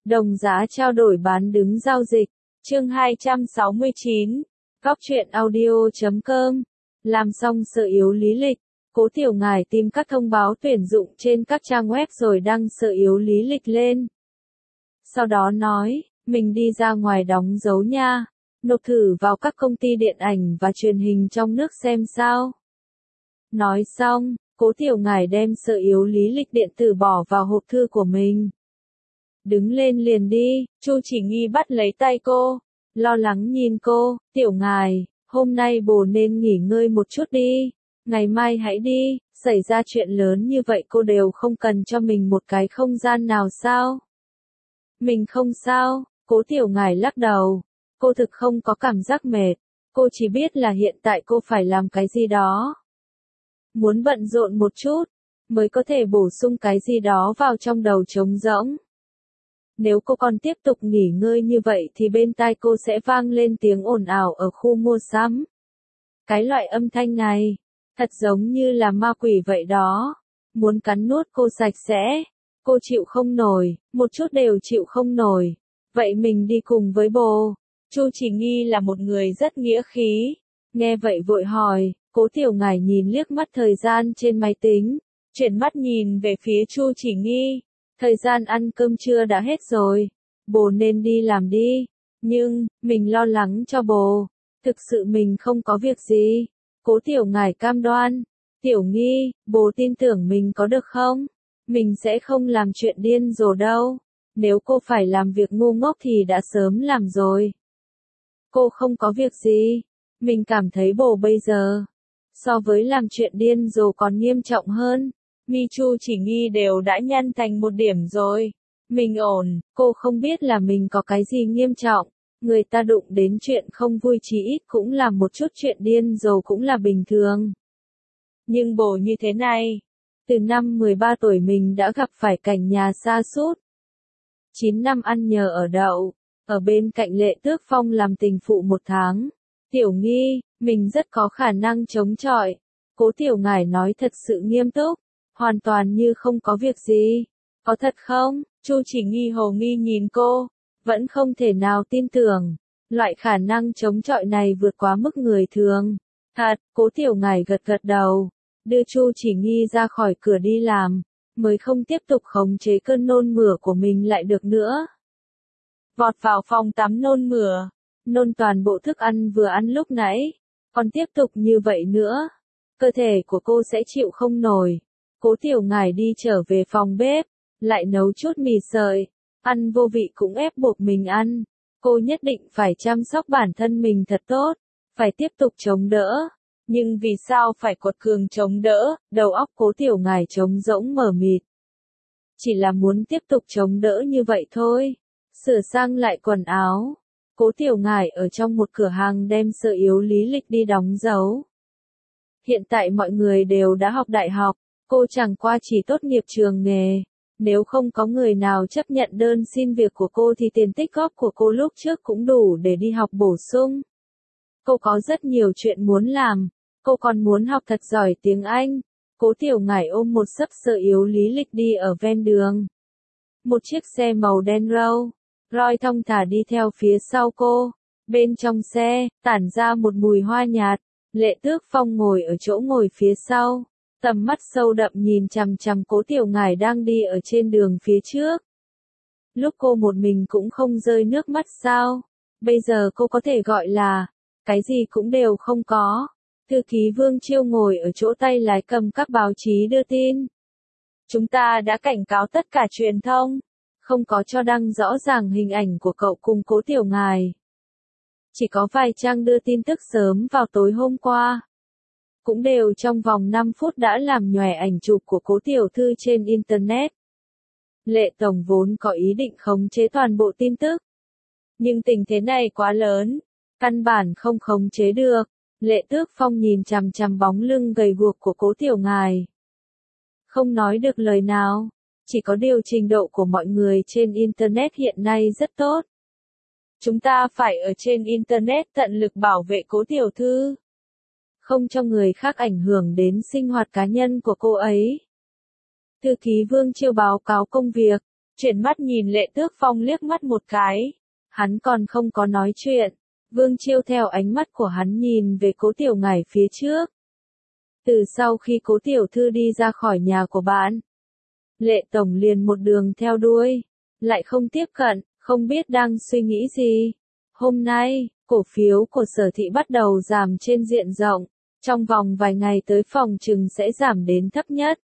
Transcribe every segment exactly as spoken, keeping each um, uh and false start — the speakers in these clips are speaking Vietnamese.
Đồng giá trao đổi bán đứng giao dịch. Chương hai trăm sáu mươi chín. Góc truyện audio chấm com. Làm xong sơ yếu lý lịch, Cố Tiểu Ngải tìm các thông báo tuyển dụng trên các trang web rồi đăng sơ yếu lý lịch lên. Sau đó nói, mình đi ra ngoài đóng dấu nha, nộp thử vào các công ty điện ảnh và truyền hình trong nước xem sao. Nói xong, Cố Tiểu Ngải đem sơ yếu lý lịch điện tử bỏ vào hộp thư của mình. Đứng lên liền đi, Chu Chỉ Nghi bắt lấy tay cô, lo lắng nhìn cô, Tiểu Ngải, hôm nay bồ nên nghỉ ngơi một chút đi, ngày mai hãy đi, xảy ra chuyện lớn như vậy cô đều không cần cho mình một cái không gian nào sao? Mình không sao, Cố Tiểu Ngải lắc đầu, cô thực không có cảm giác mệt, cô chỉ biết là hiện tại cô phải làm cái gì đó. Muốn bận rộn một chút, mới có thể bổ sung cái gì đó vào trong đầu trống rỗng. Nếu cô còn tiếp tục nghỉ ngơi như vậy thì bên tai cô sẽ vang lên tiếng ồn ào ở khu mua sắm. Cái loại âm thanh này, thật giống như là ma quỷ vậy đó, muốn cắn nuốt cô sạch sẽ. Cô chịu không nổi, một chút đều chịu không nổi. Vậy mình đi cùng với bồ. Chu Chỉ Nghi là một người rất nghĩa khí. Nghe vậy vội hỏi, Cố Tiểu Ngải nhìn liếc mắt thời gian trên máy tính, chuyển mắt nhìn về phía Chu Chỉ Nghi. Thời gian ăn cơm trưa đã hết rồi, bồ nên đi làm đi. Nhưng, mình lo lắng cho bồ. Thực sự mình không có việc gì. Cố Tiểu Ngải cam đoan. Tiểu Nghi, bồ tin tưởng mình có được không? Mình sẽ không làm chuyện điên rồ đâu. Nếu cô phải làm việc ngu ngốc thì đã sớm làm rồi. Cô không có việc gì. Mình cảm thấy bồ bây giờ, so với làm chuyện điên rồ còn nghiêm trọng hơn. Mi Chu Chỉ Nghi đều đã nhăn thành một điểm rồi. Mình ổn, cô không biết là mình có cái gì nghiêm trọng. Người ta đụng đến chuyện không vui chí ít cũng là một chút chuyện điên rồ cũng là bình thường. Nhưng bồ như thế này, từ năm mười ba tuổi mình đã gặp phải cảnh nhà sa sút. chín năm ăn nhờ ở đậu, ở bên cạnh Lệ Tước Phong làm tình phụ một tháng. Tiểu Nghi, mình rất có khả năng chống chọi. Cố Tiểu Ngải nói thật sự nghiêm túc, hoàn toàn như không có việc gì. Có thật không? Chu Chỉ Nghi hồ nghi nhìn cô, vẫn không thể nào tin tưởng. Loại khả năng chống chọi này vượt quá mức người thường. Thật, Cố Tiểu Ngải gật gật đầu, đưa Chu Chỉ Nghi ra khỏi cửa đi làm, mới không tiếp tục khống chế cơn nôn mửa của mình lại được nữa. Vọt vào phòng tắm nôn mửa, nôn toàn bộ thức ăn vừa ăn lúc nãy, còn tiếp tục như vậy nữa, cơ thể của cô sẽ chịu không nổi. Cố Tiểu Ngải đi trở về phòng bếp, lại nấu chút mì sợi, ăn vô vị cũng ép buộc mình ăn. Cô nhất định phải chăm sóc bản thân mình thật tốt, phải tiếp tục chống đỡ. Nhưng vì sao phải quật cường chống đỡ, đầu óc Cố Tiểu Ngải trống rỗng mờ mịt. Chỉ là muốn tiếp tục chống đỡ như vậy thôi. Sửa sang lại quần áo, Cố Tiểu Ngải ở trong một cửa hàng đem sơ yếu lý lịch đi đóng dấu. Hiện tại mọi người đều đã học đại học, cô chẳng qua chỉ tốt nghiệp trường nghề. Nếu không có người nào chấp nhận đơn xin việc của cô thì tiền tích góp của cô lúc trước cũng đủ để đi học bổ sung. Cô có rất nhiều chuyện muốn làm, cô còn muốn học thật giỏi tiếng Anh. Cố Tiểu Ngải ôm một xấp sơ yếu lý lịch đi ở ven đường. Một chiếc xe màu đen Rolls Royce thong thả đi theo phía sau cô. Bên trong xe, tản ra một mùi hoa nhạt. Lệ Tước Phong ngồi ở chỗ ngồi phía sau, tầm mắt sâu đậm nhìn chằm chằm Cố Tiểu Ngải đang đi ở trên đường phía trước. Lúc cô một mình cũng không rơi nước mắt sao? Bây giờ cô có thể gọi là cái gì cũng đều không có. Thư ký Vương Chiêu ngồi ở chỗ tay lái cầm các báo chí đưa tin. Chúng ta đã cảnh cáo tất cả truyền thông, không có cho đăng rõ ràng hình ảnh của cậu cùng Cố Tiểu Ngải. Chỉ có vài trang đưa tin tức sớm vào tối hôm qua. Cũng đều trong vòng năm phút đã làm nhòe ảnh chụp của Cố Tiểu Thư trên Internet. Lệ Tổng vốn có ý định khống chế toàn bộ tin tức. Nhưng tình thế này quá lớn, căn bản không khống chế được. Lệ Tước Phong nhìn chằm chằm bóng lưng gầy guộc của Cố Tiểu Ngải. Không nói được lời nào, chỉ có điều trình độ của mọi người trên Internet hiện nay rất tốt. Chúng ta phải ở trên Internet tận lực bảo vệ Cố Tiểu Thư, không cho người khác ảnh hưởng đến sinh hoạt cá nhân của cô ấy. Thư ký Vương Chiêu báo cáo công việc, chuyển mắt nhìn Lệ Tước Phong liếc mắt một cái. Hắn còn không có nói chuyện. Vương Chiêu theo ánh mắt của hắn nhìn về Cố Tiểu Ngải phía trước. Từ sau khi Cố Tiểu Thư đi ra khỏi nhà của bạn, Lệ Tổng liền một đường theo đuôi, lại không tiếp cận, không biết đang suy nghĩ gì. Hôm nay, cổ phiếu của Sở Thị bắt đầu giảm trên diện rộng, trong vòng vài ngày tới phòng trừng sẽ giảm đến thấp nhất.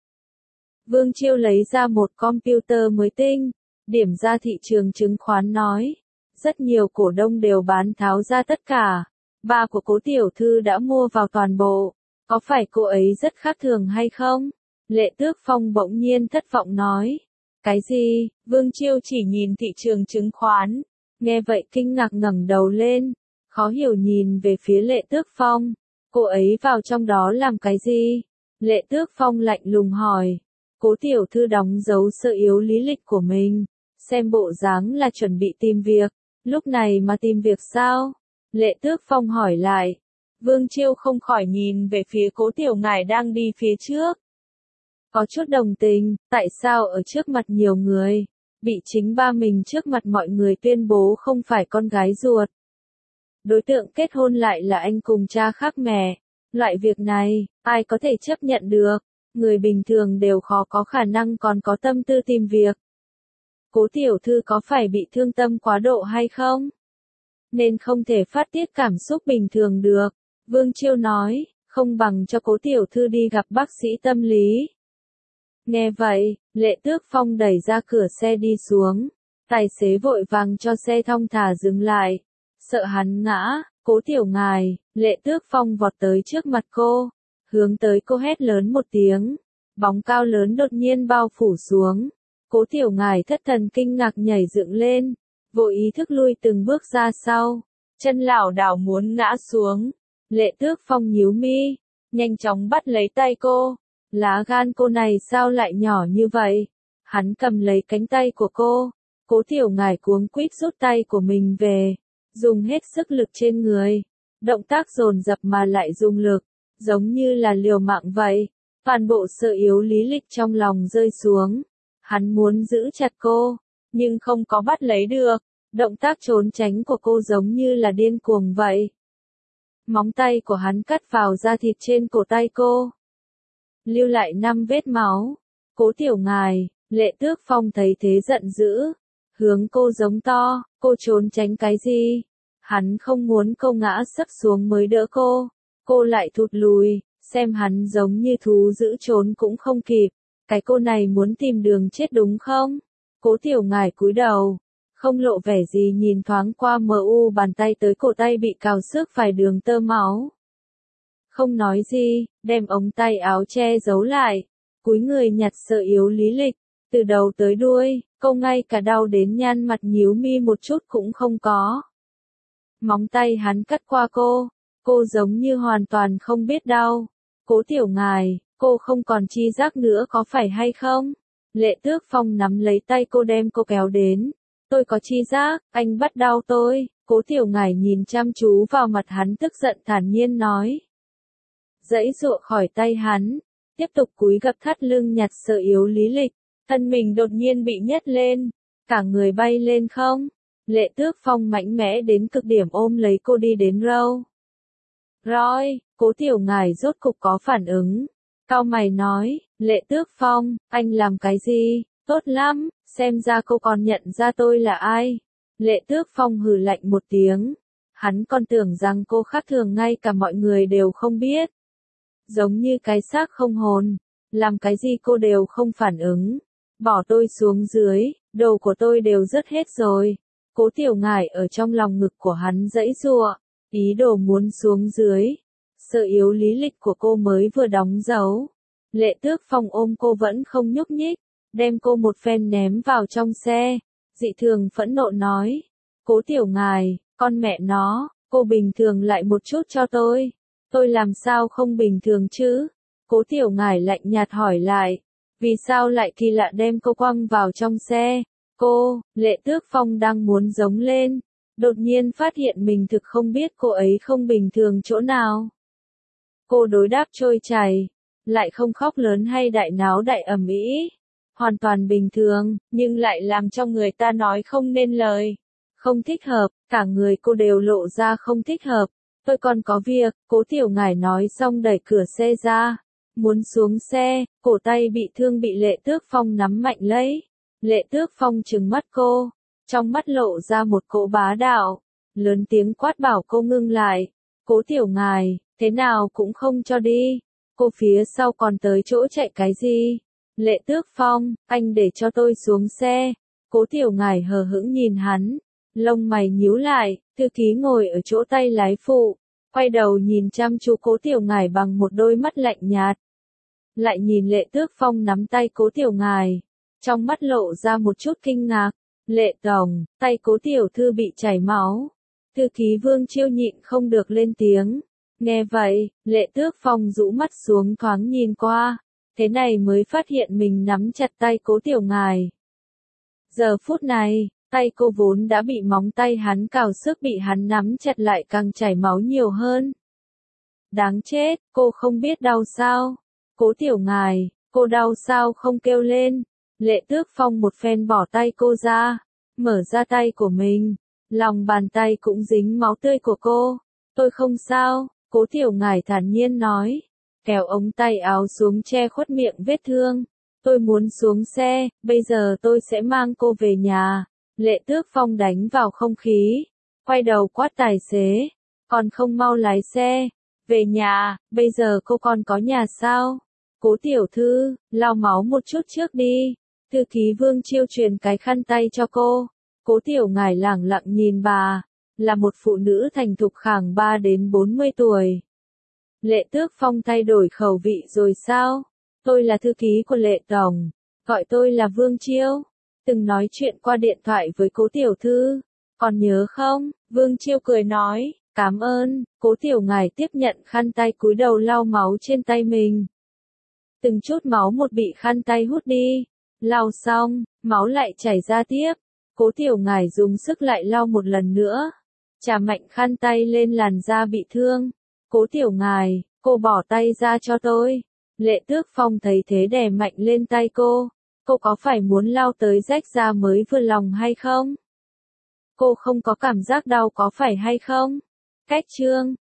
Vương Chiêu lấy ra một computer mới tinh, điểm ra thị trường chứng khoán nói. Rất nhiều cổ đông đều bán tháo ra tất cả. Ba của Cố Tiểu Thư đã mua vào toàn bộ. Có phải cô ấy rất khác thường hay không? Lệ Tước Phong bỗng nhiên thất vọng nói. Cái gì? Vương Chiêu chỉ nhìn thị trường chứng khoán. Nghe vậy kinh ngạc ngẩng đầu lên. Khó hiểu nhìn về phía Lệ Tước Phong. Cô ấy vào trong đó làm cái gì? Lệ Tước Phong lạnh lùng hỏi. Cố Tiểu Thư đóng dấu sơ yếu lý lịch của mình. Xem bộ dáng là chuẩn bị tìm việc. Lúc này mà tìm việc sao? Lệ Tước Phong hỏi lại. Vương Chiêu không khỏi nhìn về phía Cố Tiểu Ngải đang đi phía trước. Có chút đồng tình, tại sao ở trước mặt nhiều người, bị chính ba mình trước mặt mọi người tuyên bố không phải con gái ruột. Đối tượng kết hôn lại là anh cùng cha khác mẹ. Loại việc này, ai có thể chấp nhận được, người bình thường đều khó có khả năng còn có tâm tư tìm việc. Cố Tiểu Thư có phải bị thương tâm quá độ hay không? Nên không thể phát tiết cảm xúc bình thường được. Vương Chiêu nói, không bằng cho Cố Tiểu Thư đi gặp bác sĩ tâm lý. Nghe vậy, Lệ Tước Phong đẩy ra cửa xe đi xuống. Tài xế vội vàng cho xe thong thả dừng lại. Sợ hắn ngã, Cố Tiểu Ngải, Lệ Tước Phong vọt tới trước mặt cô. Hướng tới cô hét lớn một tiếng. Bóng cao lớn đột nhiên bao phủ xuống. Cố Tiểu Ngải thất thần kinh ngạc nhảy dựng lên. Vô ý thức lui từng bước ra sau. Chân lảo đảo muốn ngã xuống. Lệ Tước Phong nhíu mi. Nhanh chóng bắt lấy tay cô. Lá gan cô này sao lại nhỏ như vậy? Hắn cầm lấy cánh tay của cô. Cố Tiểu Ngải cuống quýt rút tay của mình về. Dùng hết sức lực trên người. Động tác dồn dập mà lại dùng lực. Giống như là liều mạng vậy. Toàn bộ sơ yếu lý lịch trong lòng rơi xuống. Hắn muốn giữ chặt cô. Nhưng không có bắt lấy được. Động tác trốn tránh của cô giống như là điên cuồng vậy. Móng tay của hắn cắt vào da thịt trên cổ tay cô. Lưu lại năm vết máu. Cố Tiểu Ngải, Lệ Tước Phong thấy thế giận dữ. Hướng cô giống to, cô trốn tránh cái gì? Hắn không muốn cô ngã sấp xuống mới đỡ cô. Cô lại thụt lùi, xem hắn giống như thú dữ trốn cũng không kịp. Cái cô này muốn tìm đường chết đúng không? Cố Tiểu Ngải cúi đầu. Không lộ vẻ gì nhìn thoáng qua mờ u bàn tay tới cổ tay bị cào xước phải đường tơ máu. Không nói gì, đem ống tay áo che giấu lại. Cúi người nhặt sơ yếu lý lịch. Từ đầu tới đuôi, cô ngay cả đau đến nhăn mặt nhíu mi một chút cũng không có. Móng tay hắn cắt qua cô. Cô giống như hoàn toàn không biết đau. Cố Tiểu Ngải, cô không còn chi giác nữa có phải hay không? Lệ Tước Phong nắm lấy tay cô đem cô kéo đến. Tôi có chi giác, anh bắt đau tôi. Cố Tiểu Ngải nhìn chăm chú vào mặt hắn tức giận thản nhiên nói. Giãy giụa khỏi tay hắn. Tiếp tục cúi gập thắt lưng nhặt sơ yếu lý lịch. Thân mình đột nhiên bị nhấc lên. Cả người bay lên không. Lệ Tước Phong mạnh mẽ đến cực điểm ôm lấy cô đi đến râu. Rồi, Cố Tiểu Ngải rốt cục có phản ứng. Cau mày nói, Lệ Tước Phong, anh làm cái gì? Tốt lắm, xem ra cô còn nhận ra tôi là ai. Lệ Tước Phong hừ lạnh một tiếng. Hắn còn tưởng rằng cô khác thường ngay cả mọi người đều không biết. Giống như cái xác không hồn. Làm cái gì cô đều không phản ứng. Bỏ tôi xuống dưới, đồ của tôi đều rớt hết rồi. Cố Tiểu Ngải ở trong lòng ngực của hắn giãy giụa, ý đồ muốn xuống dưới. Sơ yếu lý lịch của cô mới vừa đóng dấu. Lệ Tước Phong ôm cô vẫn không nhúc nhích, đem cô một phen ném vào trong xe. Dị thường phẫn nộ nói, Cố Tiểu Ngải, con mẹ nó, cô bình thường lại một chút cho tôi. Tôi làm sao không bình thường chứ? Cố Tiểu Ngải lạnh nhạt hỏi lại, vì sao lại kỳ lạ đem cô quăng vào trong xe? Cô, Lệ Tước Phong đang muốn giống lên, đột nhiên phát hiện mình thực không biết cô ấy không bình thường chỗ nào. Cô đối đáp trôi chảy, lại không khóc lớn hay đại náo đại ầm ĩ, hoàn toàn bình thường, nhưng lại làm cho người ta nói không nên lời. Không thích hợp, cả người cô đều lộ ra không thích hợp. Tôi còn có việc, Cố Tiểu Ngải nói xong đẩy cửa xe ra. Muốn xuống xe, cổ tay bị thương bị Lệ Tước Phong nắm mạnh lấy. Lệ Tước Phong trừng mắt cô, trong mắt lộ ra một cỗ bá đạo, lớn tiếng quát bảo cô ngưng lại. Cố Tiểu Ngải, thế nào cũng không cho đi. Cô phía sau còn tới chỗ chạy cái gì? Lệ Tước Phong, anh để cho tôi xuống xe. Cố Tiểu Ngải hờ hững nhìn hắn, lông mày nhíu lại, thư ký ngồi ở chỗ tay lái phụ, quay đầu nhìn chăm chú Cố Tiểu Ngải bằng một đôi mắt lạnh nhạt. Lại nhìn Lệ Tước Phong nắm tay Cố Tiểu Ngải, trong mắt lộ ra một chút kinh ngạc. Lệ tổng, tay Cố tiểu thư bị chảy máu. Thư ký Vương Chiêu nhịn không được lên tiếng. Nghe vậy, Lệ Tước Phong rũ mắt xuống thoáng nhìn qua, thế này mới phát hiện mình nắm chặt tay Cố Tiểu Ngải. Giờ phút này, tay cô vốn đã bị móng tay hắn cào sức bị hắn nắm chặt lại càng chảy máu nhiều hơn. Đáng chết, cô không biết đau sao? Cố Tiểu Ngải, cô đau sao không kêu lên? Lệ Tước Phong một phen bỏ tay cô ra, mở ra tay của mình, lòng bàn tay cũng dính máu tươi của cô. Tôi không sao, Cố Tiểu Ngải thản nhiên nói, kéo ống tay áo xuống che khuất miệng vết thương. Tôi muốn xuống xe, bây giờ tôi sẽ mang cô về nhà. Lệ Tước Phong đánh vào không khí, quay đầu quát tài xế, còn không mau lái xe, về nhà, bây giờ cô còn có nhà sao? Cố tiểu thư, lau máu một chút trước đi. Thư ký Vương Chiêu truyền cái khăn tay cho cô. Cố Tiểu Ngải lẳng lặng nhìn bà, là một phụ nữ thành thục khoảng ba đến bốn mươi tuổi. Lệ Tước Phong thay đổi khẩu vị rồi sao? Tôi là thư ký của Lệ tổng, gọi tôi là Vương Chiêu. Từng nói chuyện qua điện thoại với Cố tiểu thư, còn nhớ không? Vương Chiêu cười nói, cảm ơn. Cố Tiểu Ngải tiếp nhận khăn tay cúi đầu lau máu trên tay mình. Từng chút máu một bị khăn tay hút đi. Lau xong, máu lại chảy ra tiếp. Cố Tiểu Ngải dùng sức lại lau một lần nữa, chà mạnh khăn tay lên làn da bị thương. Cố Tiểu Ngải, cô bỏ tay ra cho tôi. Lệ Tước Phong thấy thế đè mạnh lên tay cô. Cô có phải muốn lau tới rách da mới vừa lòng hay không? Cô không có cảm giác đau có phải hay không? Cách chương